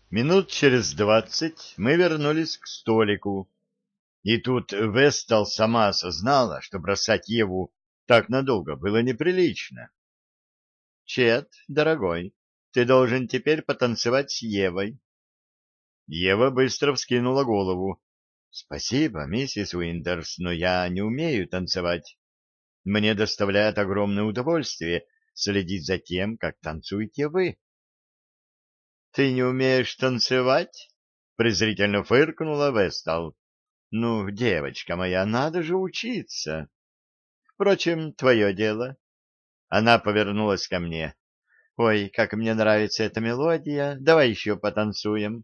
Минут через 20 мы вернулись к столику, и тут Вестал сама осознала, что бросать Еву так надолго было неприлично. — Чет, дорогой, ты должен теперь потанцевать с Евой. Ева быстро вскинула голову. — Спасибо, миссис Уиндерс, но я не умею танцевать. Мне доставляет огромное удовольствие следить за тем, как танцуете вы. — Ты не умеешь танцевать? — презрительно фыркнула Вестал. — Ну, девочка моя, надо же учиться. Впрочем, твое дело. Она повернулась ко мне. — Ой, как мне нравится эта мелодия. Давай еще потанцуем.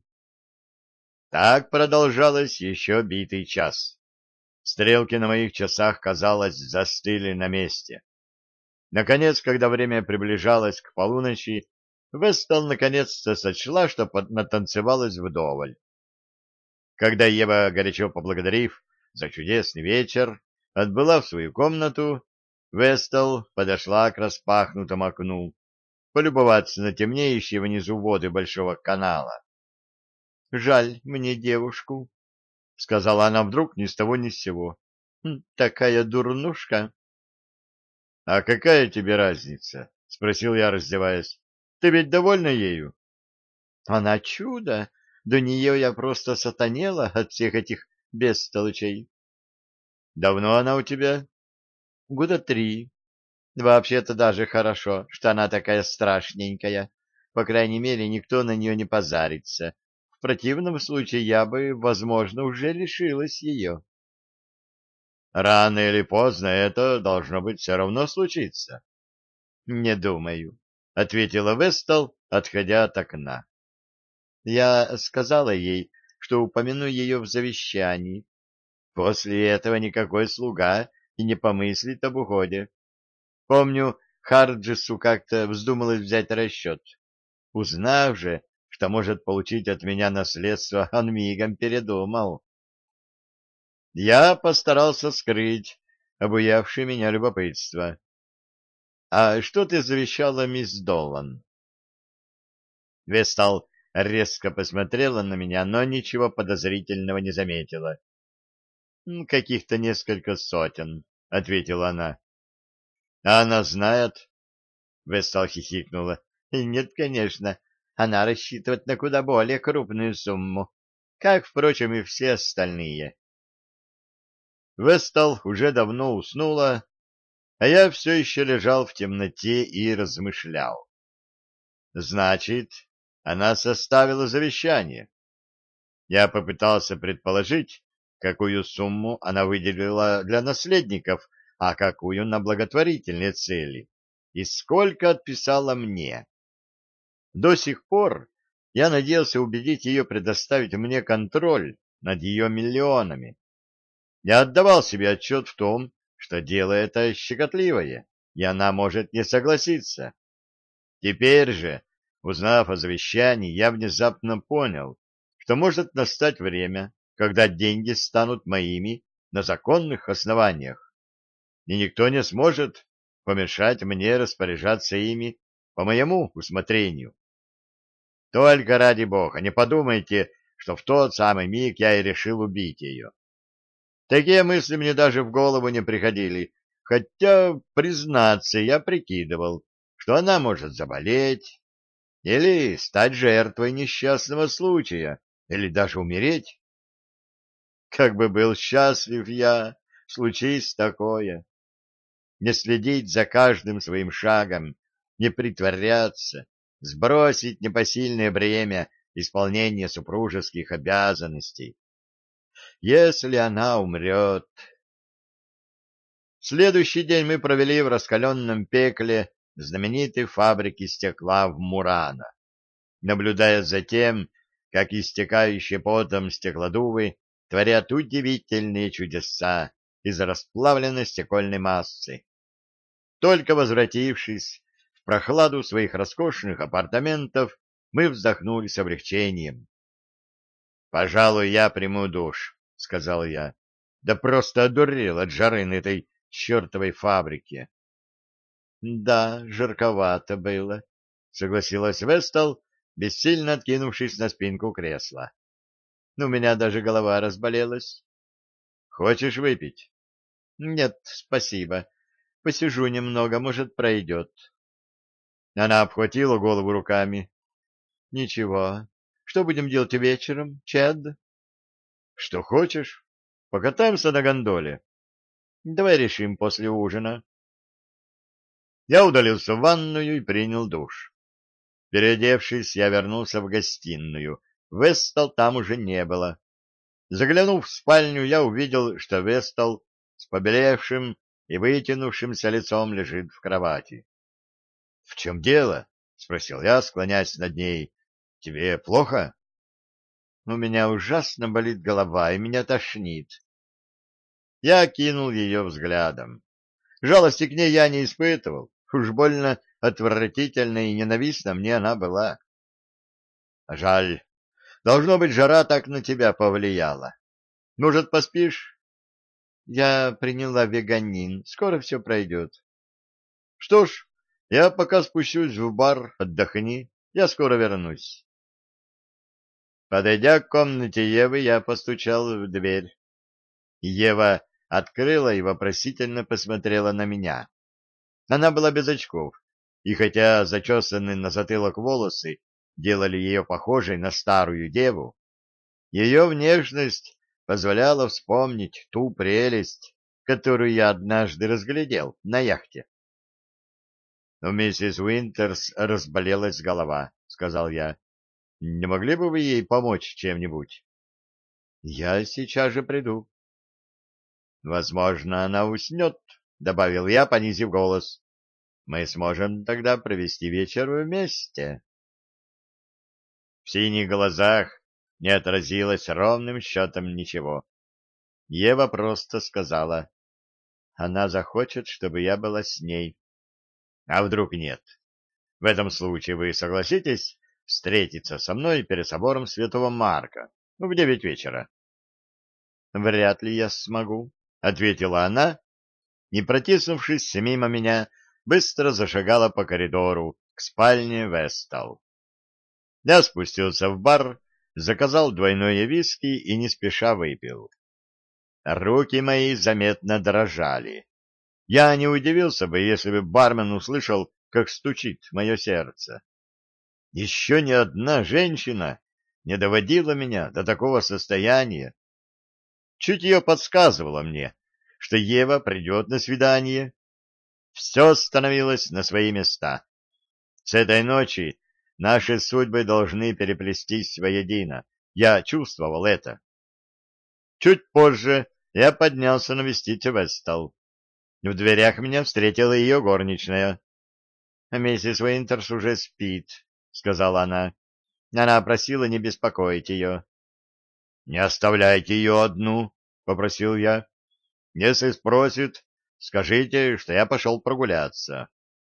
Так продолжалось еще битый час. Стрелки на моих часах, казалось, застыли на месте. Наконец, когда время приближалось к полуночи, Вестал наконец-то сочла, что натанцевалась вдоволь. Когда Ева, горячо поблагодарив за чудесный вечер, отбыла в свою комнату, Вестал подошла к распахнутому окну, полюбоваться на темнеющие внизу воды большого канала. — Жаль мне девушку, — сказала она вдруг ни с того ни с сего. — Такая дурнушка. — А какая тебе разница? — спросил я, раздеваясь. — Ты ведь довольна ею? — Она чудо. До нее я просто сатанела от всех этих бестолочей. — Давно она у тебя? — Года 3. Вообще-то даже хорошо, что она такая страшненькая. По крайней мере, никто на нее не позарится. В противном случае я бы, возможно, уже лишилась ее. — Рано или поздно это должно быть все равно случиться. — Не думаю, — ответила Вестал, отходя от окна. Я сказала ей, что упомяну ее в завещании. После этого никакой слуга и не помыслит об уходе. Помню, Харджису как-то вздумалось взять расчет. Узнав же, что может получить от меня наследство, он мигом передумал. Я постарался скрыть обуявшее меня любопытство. — А что ты завещала мисс Долан? Вестал резко посмотрела на меня, но ничего подозрительного не заметила. Каких-то несколько сотен, — ответила она. — А она знает? — Вестал хихикнула. — Нет, конечно. Она рассчитывает на куда более крупную сумму, как, впрочем, и все остальные. Вестал уже давно уснула, а я все еще лежал в темноте и размышлял. Значит, она составила завещание. Я попытался предположить, какую сумму она выделила для наследников, а какую на благотворительные цели, и сколько отписала мне. До сих пор я надеялся убедить ее предоставить мне контроль над ее миллионами. Я отдавал себе отчет в том, что дело это щекотливое, и она может не согласиться. Теперь же, узнав о завещании, я внезапно понял, что может настать время, когда деньги станут моими на законных основаниях, и никто не сможет помешать мне распоряжаться ими по моему усмотрению. Только ради бога, не подумайте, что в тот самый миг я и решил убить ее. Такие мысли мне даже в голову не приходили, хотя, признаться, я прикидывал, что она может заболеть или стать жертвой несчастного случая, или даже умереть. Как бы был счастлив я, случись такое. Не следить за каждым своим шагом, не притворяться, сбросить непосильное бремя исполнения супружеских обязанностей. Если она умрет... Следующий день мы провели в раскаленном пекле знаменитой фабрики стекла в Мурано, наблюдая за тем, как истекающие потом стеклодувы творят удивительные чудеса из расплавленной стекольной массы. Только возвратившись в прохладу своих роскошных апартаментов, мы вздохнули с облегчением. — Пожалуй, я приму душ, — сказал я. — Да просто одурел от жары на этой чертовой фабрике. — Да, жарковато было, — согласилась Вестал, бессильно откинувшись на спинку кресла. У меня даже голова разболелась. Хочешь выпить? Нет, спасибо. Посижу немного, может, пройдет. Она обхватила голову руками. Ничего. Что будем делать вечером, Чед? Что хочешь. Покатаемся на гондоле. Давай решим после ужина. Я удалился в ванную и принял душ. Переодевшись, я вернулся в гостиную. Вестал там уже не было. Заглянув в спальню, я увидел, что Вестал с побелевшим и вытянувшимся лицом лежит в кровати. — В чем дело? — спросил я, склоняясь над ней. — Тебе плохо? — У меня ужасно болит голова, и меня тошнит. Я кинул ее взглядом. Жалости к ней я не испытывал. Уж больно отвратительно и ненавистна мне она была. Жаль. Должно быть, жара так на тебя повлияла. Может, поспишь? Я приняла веганин. Скоро все пройдет. Что ж, я пока спущусь в бар, отдохни. Я скоро вернусь. Подойдя к комнате Евы, я постучал в дверь. Ева открыла и вопросительно посмотрела на меня. Она была без очков, и хотя зачесанные на затылок волосы делали ее похожей на старую деву, ее внешность позволяла вспомнить ту прелесть, которую я однажды разглядел на яхте. — У миссис Уинтерс разболелась голова, — сказал я. — Не могли бы вы ей помочь чем-нибудь? — Я сейчас же приду. — Возможно, она уснет, — добавил я, понизив голос. — Мы сможем тогда провести вечер вместе. В синих глазах не отразилось ровным счетом ничего. Ева просто сказала: она захочет, чтобы я была с ней. А вдруг нет? В этом случае вы согласитесь встретиться со мной перед собором Святого Марка в 9 вечера? Вряд ли я смогу, — ответила она, и, протиснувшись мимо меня, быстро зашагала по коридору к спальне Вестал. Я спустился в бар, заказал двойное виски и не спеша выпил. Руки мои заметно дрожали. Я не удивился бы, если бы бармен услышал, как стучит мое сердце. Еще ни одна женщина не доводила меня до такого состояния. Чутье подсказывало мне, что Ева придет на свидание. Все становилось на свои места. С этой ночи наши судьбы должны переплестись воедино. Я чувствовал это. Чуть позже я поднялся навестить Вестал. В дверях меня встретила ее горничная. — Миссис Уинтерс уже спит, — сказала она. Она просила не беспокоить ее. — Не оставляйте ее одну, — попросил я. — Если спросит, скажите, что я пошел прогуляться.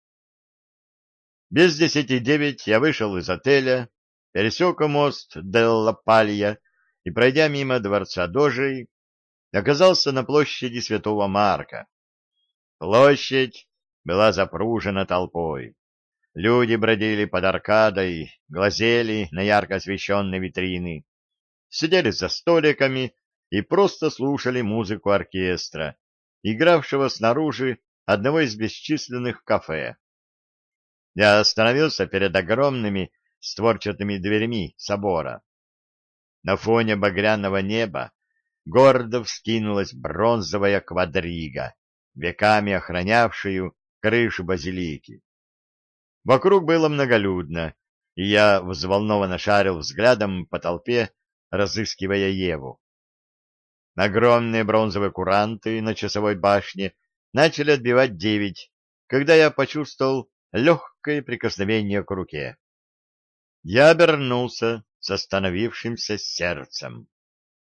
Без 10:09 я вышел из отеля, пересек мост Делла Палья и, пройдя мимо дворца Дожей, оказался на площади Святого Марка. Площадь была запружена толпой. Люди бродили под аркадой, глазели на ярко освещенные витрины, сидели за столиками и просто слушали музыку оркестра, игравшего снаружи одного из бесчисленных кафе. Я остановился перед огромными створчатыми дверями собора. На фоне багряного неба гордо вскинулась бронзовая квадрига, веками охранявшую крышу базилики. Вокруг было многолюдно, и я взволнованно шарил взглядом по толпе, разыскивая Еву. Огромные бронзовые куранты на часовой башне начали отбивать 9, когда я почувствовал легкое прикосновение к руке. Я обернулся с остановившимся сердцем.